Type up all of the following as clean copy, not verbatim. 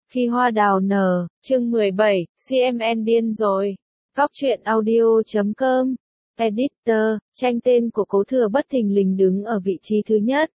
Khi hoa đào nở, chương 17, CMN điên rồi. Góc truyện audio.com. Editor, tranh tên của Cố Thừa bất thình lình đứng ở vị trí thứ nhất.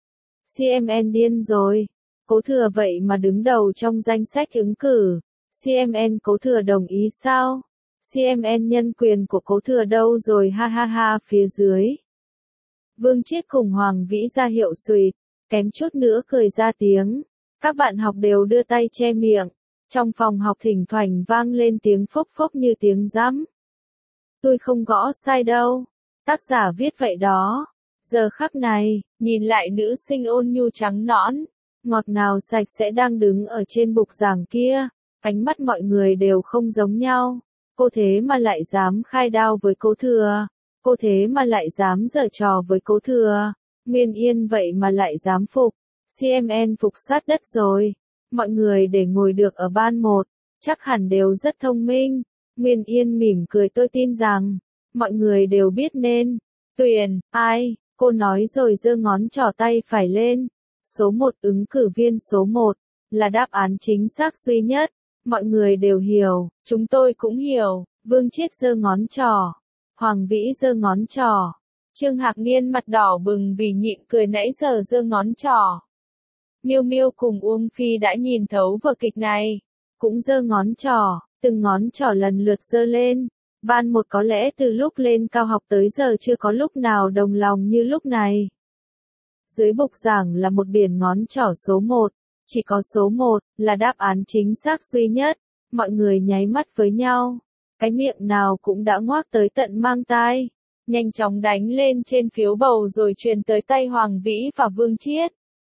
CMN điên rồi. Cố Thừa vậy mà đứng đầu trong danh sách ứng cử. CMN Cố Thừa đồng ý sao? CMN nhân quyền của Cố Thừa đâu rồi ha ha ha phía dưới. Vương Chiết cùng Hoàng Vĩ ra hiệu xùyt, kém chút nữa cười ra tiếng. Các bạn học đều đưa tay che miệng. Trong phòng học thỉnh thoảng vang lên tiếng phốc phốc như tiếng giẫm. Tôi không gõ sai đâu. Tác giả viết vậy đó. Giờ khắc này, nhìn lại nữ sinh ôn nhu trắng nõn, ngọt ngào sạch sẽ đang đứng ở trên bục giảng kia. Ánh mắt mọi người đều không giống nhau. Cô thế mà lại dám khai đao với Cố Thừa. Cô thế mà lại dám giở trò với Cố Thừa. Nguyên Yên vậy mà lại dám phục. CMN phục sát đất rồi. Mọi người để ngồi được ở ban 1, chắc hẳn đều rất thông minh. Nguyên Yên mỉm cười, tôi tin rằng mọi người đều biết nên tuyển ai. Cô nói rồi giơ ngón trỏ tay phải lên. Số 1 ứng cử viên số 1 là đáp án chính xác duy nhất. Mọi người đều hiểu, chúng tôi cũng hiểu. Vương Chiết giơ ngón trỏ, Hoàng Vĩ giơ ngón trỏ. Trương Hạc Niên mặt đỏ bừng vì nhịn cười nãy giờ giơ ngón trỏ. Miêu Miêu cùng Uông Phi đã nhìn thấu vở kịch này, cũng giơ ngón trỏ, từng ngón trỏ lần lượt giơ lên. Ban 1 có lẽ từ lúc lên cao học tới giờ chưa có lúc nào đồng lòng như lúc này. Dưới bục giảng là một biển ngón trỏ số 1, chỉ có số 1 là đáp án chính xác duy nhất. Mọi người nháy mắt với nhau, cái miệng nào cũng đã ngoác tới tận mang tai. Nhanh chóng đánh lên trên phiếu bầu rồi truyền tới tay Hoàng Vĩ và Vương Chiết.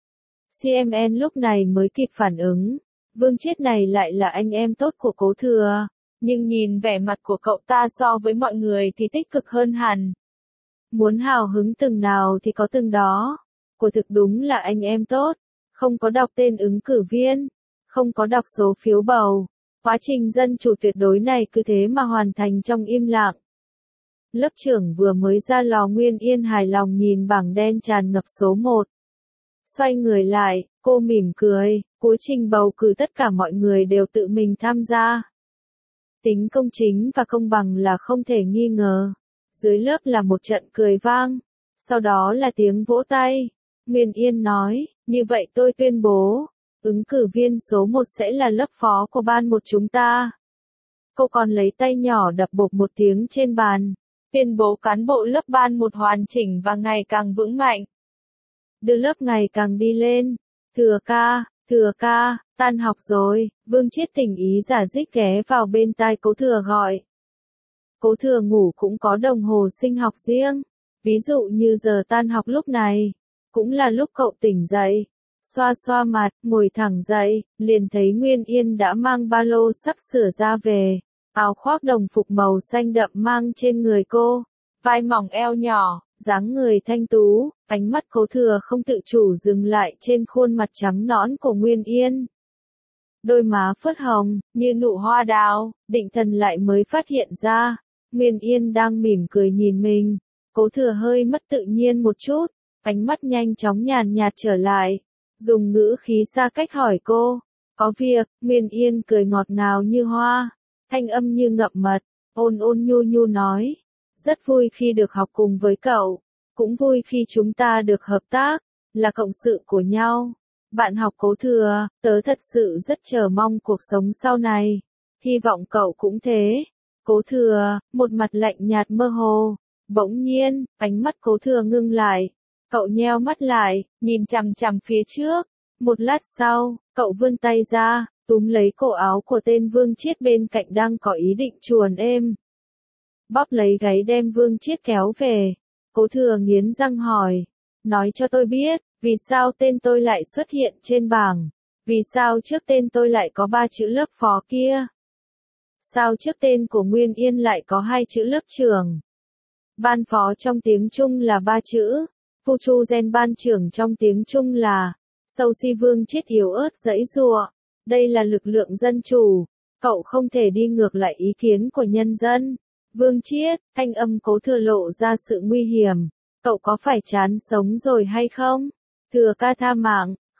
CMN lúc này mới kịp phản ứng. Vương Chiết này lại là anh em tốt của Cố Thừa, nhưng nhìn vẻ mặt của cậu ta so với mọi người thì tích cực hơn hẳn. Muốn hào hứng từng nào thì có từng đó. Quả thực đúng là anh em tốt. Không có đọc tên ứng cử viên, không có đọc số phiếu bầu. Quá trình dân chủ tuyệt đối này cứ thế mà hoàn thành trong im lặng. Lớp trưởng vừa mới ra lò Nguyên Yên hài lòng nhìn bảng đen tràn ngập số 1. Xoay người lại, cô mỉm cười, cuối trình bầu cử tất cả mọi người đều tự mình tham gia. Tính công chính và công bằng là không thể nghi ngờ. Dưới lớp là một trận cười vang, sau đó là tiếng vỗ tay. Nguyên Yên nói, như vậy tôi tuyên bố, ứng cử viên số 1 sẽ là lớp phó của ban 1 chúng ta. Cô còn lấy tay nhỏ đập bộp một tiếng trên bàn, tuyên bố cán bộ lớp ban 1 hoàn chỉnh và ngày càng vững mạnh. Đưa lớp ngày càng đi lên. Thừa ca, tan học rồi. Vương Chiết tình ý giả dích ghé vào bên tai Cố Thừa gọi. Cố Thừa ngủ cũng có đồng hồ sinh học riêng. Ví dụ như giờ tan học lúc này, cũng là lúc cậu tỉnh dậy. Xoa xoa mặt, ngồi thẳng dậy, liền thấy Nguyên Yên đã mang ba lô sắp sửa ra về. Áo khoác đồng phục màu xanh đậm mang trên người cô, vai mỏng eo nhỏ, dáng người thanh tú. Ánh mắt Cố Thừa không tự chủ dừng lại trên khuôn mặt trắng nõn của Nguyên Yên. Đôi má phớt hồng, như nụ hoa đào, định thần lại mới phát hiện ra. Nguyên Yên đang mỉm cười nhìn mình. Cố Thừa hơi mất tự nhiên một chút, ánh mắt nhanh chóng nhàn nhạt trở lại. Dùng ngữ khí xa cách hỏi cô, có việc. Nguyên Yên cười ngọt ngào như hoa, thanh âm như ngậm mật, ôn ôn nhu nhu nói. Rất vui khi được học cùng với cậu. Cũng vui khi chúng ta được hợp tác, là cộng sự của nhau. Bạn học Cố Thừa, tớ thật sự rất chờ mong cuộc sống sau này. Hy vọng cậu cũng thế. Cố Thừa, một mặt lạnh nhạt mơ hồ. Bỗng nhiên, ánh mắt Cố Thừa ngưng lại. Cậu nheo mắt lại, nhìn chằm chằm phía trước. Một lát sau, cậu vươn tay ra, túm lấy cổ áo của tên Vương Chiết bên cạnh đang có ý định chuồn êm. Bóp lấy gáy đem Vương Chiết kéo về. Cố Thừa nghiến răng hỏi, nói cho tôi biết, vì sao tên tôi lại xuất hiện trên bảng? Vì sao trước tên tôi lại có 3 chữ lớp phó kia? Sao trước tên của Nguyên Yên lại có 2 chữ lớp trưởng? Ban phó trong tiếng Trung là 3 chữ, Phu Chu Gen ban trưởng trong tiếng Trung là, Sâu Si. Vương Chiết yếu ớt giãy giụa. Đây là lực lượng dân chủ, cậu không thể đi ngược lại ý kiến của nhân dân. Vương Chiết, thanh âm Cố Thừa lộ ra sự nguy hiểm. Cậu có phải chán sống rồi hay không? Thừa ca tha mạng,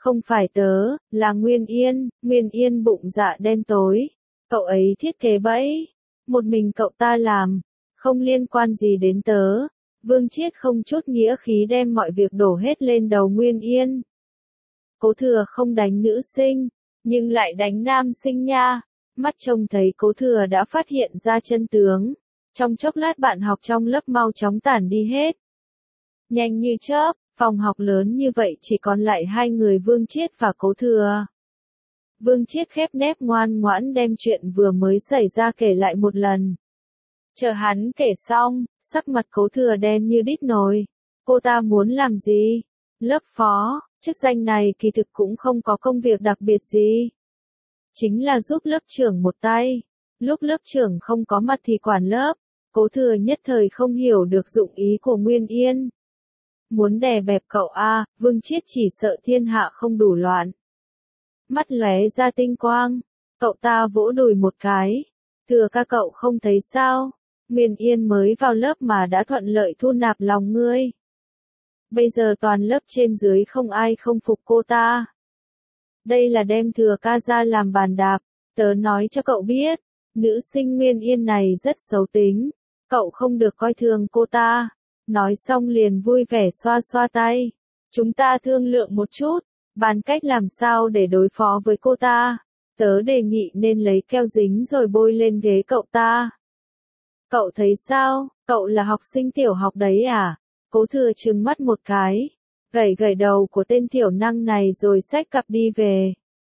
Không phải tớ, là Nguyên Yên bụng dạ đen tối. Cậu ấy thiết kế bẫy. Một mình cậu ta làm. Không liên quan gì đến tớ. Vương Chiết không chút nghĩa khí đem mọi việc đổ hết lên đầu Nguyên Yên. Cố Thừa không đánh nữ sinh, nhưng lại đánh nam sinh nha. Mắt trông thấy Cố Thừa đã phát hiện ra chân tướng. Trong chốc lát bạn học trong lớp mau chóng tản đi hết. Nhanh như chớp, phòng học lớn như vậy chỉ còn lại hai người Vương Chiết và Cố Thừa. Vương Chiết khép nép ngoan ngoãn đem chuyện vừa mới xảy ra kể lại một lần. Chờ hắn kể xong, sắc mặt Cố Thừa đen như đít nồi. Cô ta muốn làm gì? Lớp phó, chức danh này kỳ thực cũng không có công việc đặc biệt gì. Chính là giúp lớp trưởng một tay. Lúc lớp trưởng không có mặt thì quản lớp. Cố Thừa nhất thời không hiểu được dụng ý của Nguyên Yên. Muốn đè bẹp cậu a, Vương Chiết chỉ sợ thiên hạ không đủ loạn. Mắt lóe ra tinh quang, cậu ta vỗ đùi một cái. Thừa ca cậu không thấy sao? Nguyên Yên mới vào lớp mà đã thuận lợi thu nạp lòng ngươi. Bây giờ toàn lớp trên dưới không ai không phục cô ta. Đây là đem Thừa ca ra làm bàn đạp. Tớ nói cho cậu biết, nữ sinh Nguyên Yên này rất xấu tính. Cậu không được coi thường cô ta. Nói xong liền vui vẻ xoa xoa tay. Chúng ta thương lượng một chút, bàn cách làm sao để đối phó với cô ta. Tớ đề nghị nên lấy keo dính rồi bôi lên ghế cậu ta. Cậu thấy sao, cậu là học sinh tiểu học đấy à? Cố Thừa trừng mắt một cái, gẩy gẩy đầu của tên thiểu năng này rồi xách cặp đi về.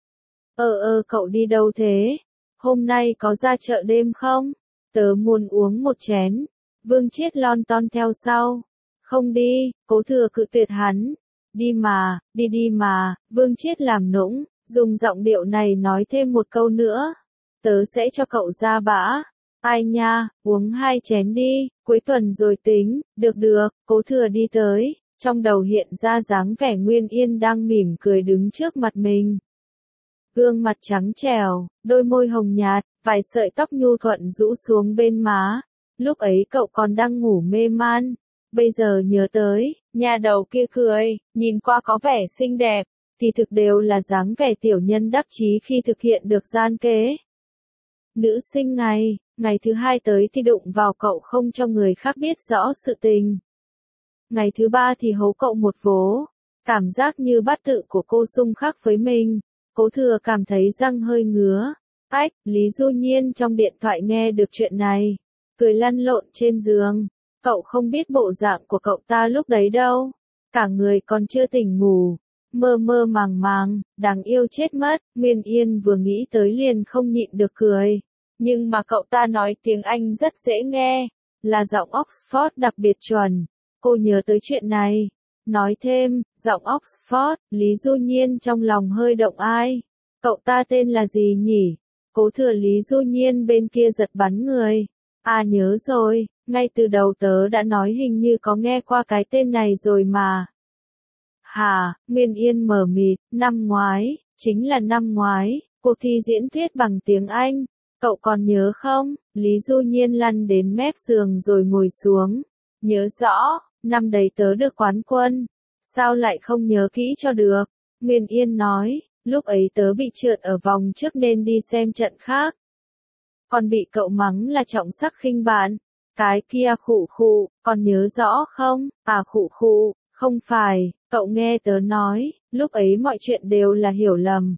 Cậu đi đâu thế? Hôm nay có ra chợ đêm không? Tớ muốn uống một chén. Vương Chiết lon ton theo sau. Không đi, Cố Thừa cự tuyệt hắn. Đi mà, đi mà, Vương Chiết làm nũng, dùng giọng điệu này nói thêm một câu nữa. Tớ sẽ cho cậu ra bã. Ai nha, uống 2 chén đi, cuối tuần rồi tính, được, Cố Thừa đi tới, trong đầu hiện ra dáng vẻ Nguyên Yên đang mỉm cười đứng trước mặt mình. Gương mặt trắng trẻo, đôi môi hồng nhạt, vài sợi tóc nhu thuận rũ xuống bên má. Lúc ấy cậu còn đang ngủ mê man. Bây giờ nhớ tới, nhà đầu kia cười, nhìn qua có vẻ xinh đẹp, thì thực đều là dáng vẻ tiểu nhân đắc chí khi thực hiện được gian kế. Nữ sinh ngày thứ hai tới thì đụng vào cậu không cho người khác biết rõ sự tình. Ngày thứ ba thì hố cậu một vố. Cảm giác như bát tự của cô xung khắc với mình. Cố Thừa cảm thấy răng hơi ngứa. Lý Du Nhiên trong điện thoại nghe được chuyện này. Cười lăn lộn trên giường. Cậu không biết bộ dạng của cậu ta lúc đấy đâu. Cả người còn chưa tỉnh ngủ. Mơ mơ màng, đáng yêu chết mất. Nguyên Yên vừa nghĩ tới liền không nhịn được cười. Nhưng mà cậu ta nói tiếng Anh rất dễ nghe. Là giọng Oxford đặc biệt chuẩn. Cô nhớ tới chuyện này. Nói thêm, giọng Oxford, Lý Du Nhiên trong lòng hơi động ai. Cậu ta tên là gì nhỉ? Cố Thừa Lý Du Nhiên bên kia giật bắn người. À nhớ rồi, ngay từ đầu tớ đã nói hình như có nghe qua cái tên này rồi mà. Hả, Nguyên Yên mờ mịt, năm ngoái, chính là năm ngoái, cuộc thi diễn thuyết bằng tiếng Anh. Cậu còn nhớ không? Lý Du Nhiên lăn đến mép giường rồi ngồi xuống. Nhớ rõ, năm đấy tớ được quán quân. Sao lại không nhớ kỹ cho được? Nguyên Yên nói, lúc ấy tớ bị trượt ở vòng trước nên đi xem trận khác. Còn bị cậu mắng là trọng sắc khinh bạn. Cái kia khụ, còn nhớ rõ không? À khụ, không phải, cậu nghe tớ nói, lúc ấy mọi chuyện đều là hiểu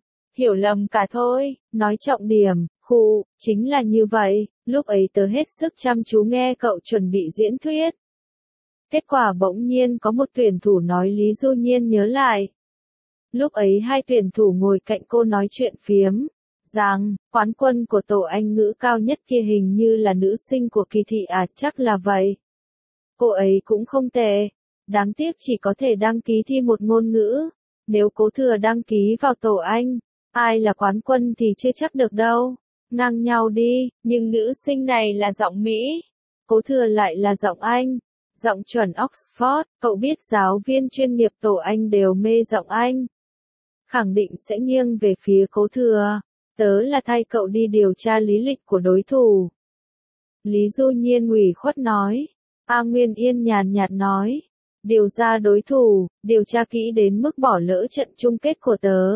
lầm cả thôi, nói trọng điểm, chính là như vậy, lúc ấy tớ hết sức chăm chú nghe cậu chuẩn bị diễn thuyết. Kết quả bỗng nhiên có một tuyển thủ nói Lý Du Nhiên nhớ lại. Lúc ấy hai tuyển thủ ngồi cạnh cô nói chuyện phiếm, rằng, quán quân của tổ Anh ngữ cao nhất kia hình như là nữ sinh của kỳ thị à, chắc là vậy. Cô ấy cũng không tệ, đáng tiếc chỉ có thể đăng ký thi một ngôn ngữ, nếu Cố Thừa đăng ký vào tổ Anh, ai là quán quân thì chưa chắc được đâu, ngang nhau đi, nhưng nữ sinh này là giọng Mỹ, Cố Thừa lại là giọng Anh. Giọng chuẩn Oxford, cậu biết giáo viên chuyên nghiệp tổ Anh đều mê giọng Anh. Khẳng định sẽ nghiêng về phía Cố Thừa. Tớ là thay cậu đi điều tra lý lịch của đối thủ. Lý Du Nhiên ủy khuất nói. A Nguyên Yên nhàn nhạt nói. Điều ra đối thủ, điều tra kỹ đến mức bỏ lỡ trận chung kết của tớ.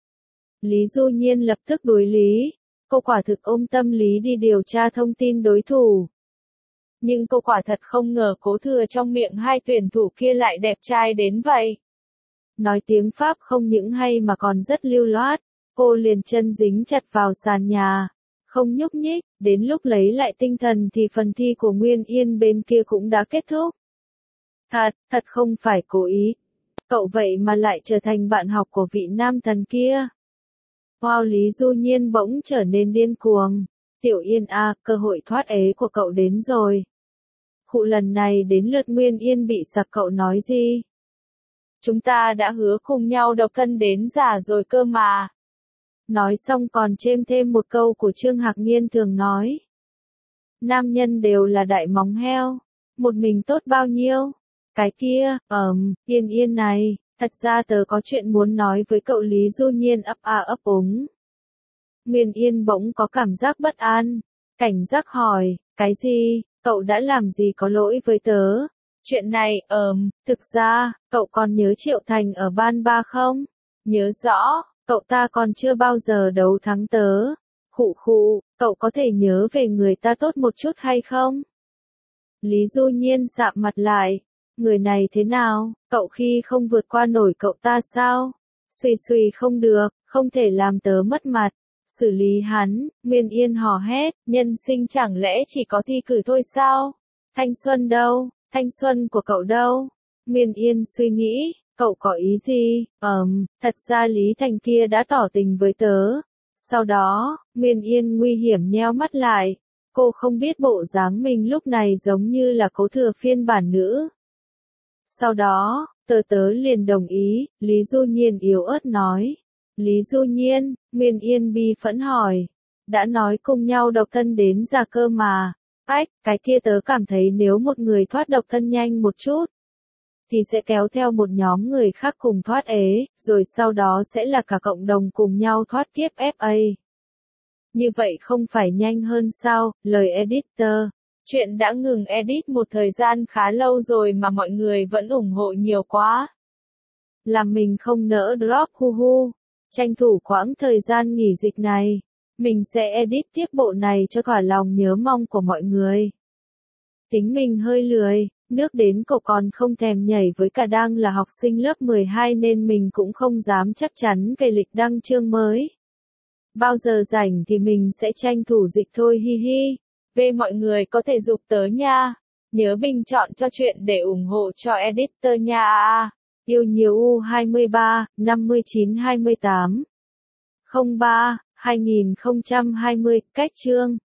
Lý Du Nhiên lập tức đối lý. Cô quả thực ôm tâm lý đi điều tra thông tin đối thủ. Nhưng cô quả thật không ngờ Cố Thừa trong miệng hai tuyển thủ kia lại đẹp trai đến vậy. Nói tiếng Pháp không những hay mà còn rất lưu loát. Cô liền chân dính chặt vào sàn nhà. Không nhúc nhích, đến lúc lấy lại tinh thần thì phần thi của Nguyên Yên bên kia cũng đã kết thúc. Thật không phải cố ý. Cậu vậy mà lại trở thành bạn học của vị nam thần kia. Wow, Lý Du Nhiên bỗng trở nên điên cuồng. Tiểu Yên à, cơ hội thoát ế của cậu đến rồi. Khụ, lần này đến lượt Nguyên Yên bị sặc, cậu nói gì? Chúng ta đã hứa cùng nhau độc thân đến già rồi cơ mà. Nói xong còn chêm thêm một câu của Trương Hạc Niên thường nói. Nam nhân đều là đại móng heo. Một mình tốt bao nhiêu? Cái kia, Yên Yên này, thật ra tớ có chuyện muốn nói với cậu. Lý Du Nhiên ấp a ấp úng. Nguyên Yên bỗng có cảm giác bất an. Cảnh giác hỏi, cái gì, cậu đã làm gì có lỗi với tớ? Chuyện này, thực ra, cậu còn nhớ Triệu Thành ở ban ba không? Nhớ rõ, cậu ta còn chưa bao giờ đấu thắng tớ. Khụ, cậu có thể nhớ về người ta tốt một chút hay không? Lý Du Nhiên sạm mặt lại. Người này thế nào, cậu khi không vượt qua nổi cậu ta sao? Suy không được, không thể làm tớ mất mặt. Xử lý hắn, Nguyên Yên hò hét, nhân sinh chẳng lẽ chỉ có thi cử thôi sao? Thanh xuân đâu, thanh xuân của cậu đâu? Nguyên Yên suy nghĩ, cậu có ý gì? Thật ra Lý Thành kia đã tỏ tình với tớ. Sau đó, Nguyên Yên nguy hiểm nheo mắt lại. Cô không biết bộ dáng mình lúc này giống như là Cố Thừa phiên bản nữ. Sau đó, tớ liền đồng ý, Lý Du Nhiên yếu ớt nói. Lý Du Nhiên, Nguyên Yên bi phẫn hỏi. Đã nói cùng nhau độc thân đến già cơ mà. Cái kia tớ cảm thấy nếu một người thoát độc thân nhanh một chút, thì sẽ kéo theo một nhóm người khác cùng thoát ế, rồi sau đó sẽ là cả cộng đồng cùng nhau thoát kiếp FA. Như vậy không phải nhanh hơn sao, lời editor. Chuyện đã ngừng edit một thời gian khá lâu rồi mà mọi người vẫn ủng hộ nhiều quá. Làm mình không nỡ drop hu. Tranh thủ quãng thời gian nghỉ dịch này. Mình sẽ edit tiếp bộ này cho thỏa lòng nhớ mong của mọi người. Tính mình hơi lười, nước đến cổ còn không thèm nhảy với cả đang là học sinh lớp 12 nên mình cũng không dám chắc chắn về lịch đăng chương mới. Bao giờ rảnh thì mình sẽ tranh thủ dịch thôi hi hi. Về mọi người có thể giục tớ nha. Nhớ bình chọn cho chuyện để ủng hộ cho editor nha. Yêu nhiều U23, 5928. 03, 2020, cách chương.